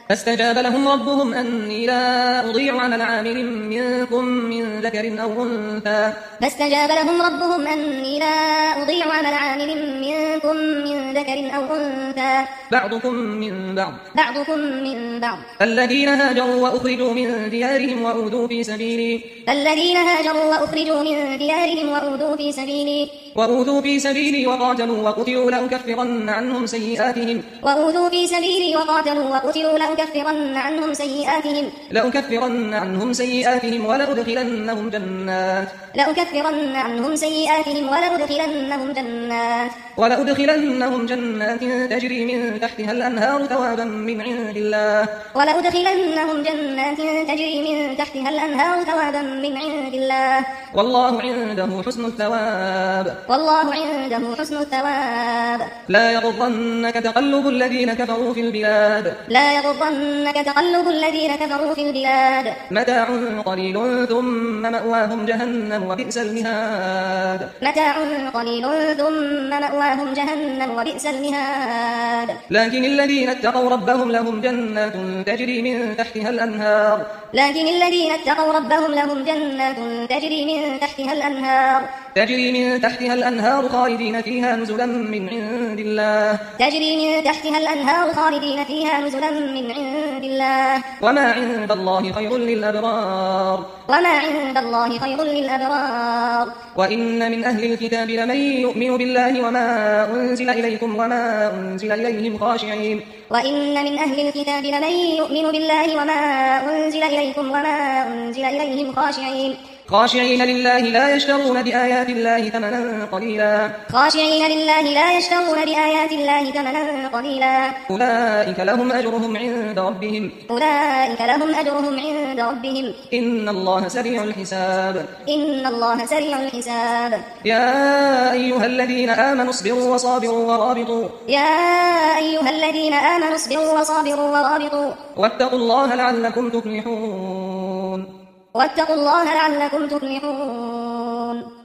فاستجاب لهم ربهم أني لا أضيع عمل عامل منكم من ذكر أو أنثى فاستجاب لهم ربهم أني لا أضيع عمل عامل منكم من ذكر أو أنثى بعضكم من بعض الذين هاجروا وأخرجوا من ديارهم وأوذوا في سبيلي وأوذوا في سبيلي وقاتلوا وقتلوا لأكفرن عنهم سيئاتهم ولأدخلنهم جنات تجري من تحتها الأنهار ثوابا من عند الله والله عنده حسن الثواب لا يغرنك تقلب الذين كفروا في البلاد متاع قليل ثم مأواهم جهنم وبئس المهاد لكن الذين اتقوا ربهم لهم جنات تجري من تحتها الأنهار خالدين فيها نزلا من عند الله وما عند الله خير للأبرار وإن من أهل الكتاب لمن يؤمن بالله وما أنزل إليكم وما أنزل إليهم خاشعين لله لا يشترون بآيات الله ثمنا قليلا أولئك لهم أجرهم عند ربهم إن الله سريع الحساب يا أيها الذين آمنوا اصبروا وصابروا ورابطوا واتقوا الله لعلكم تفلحون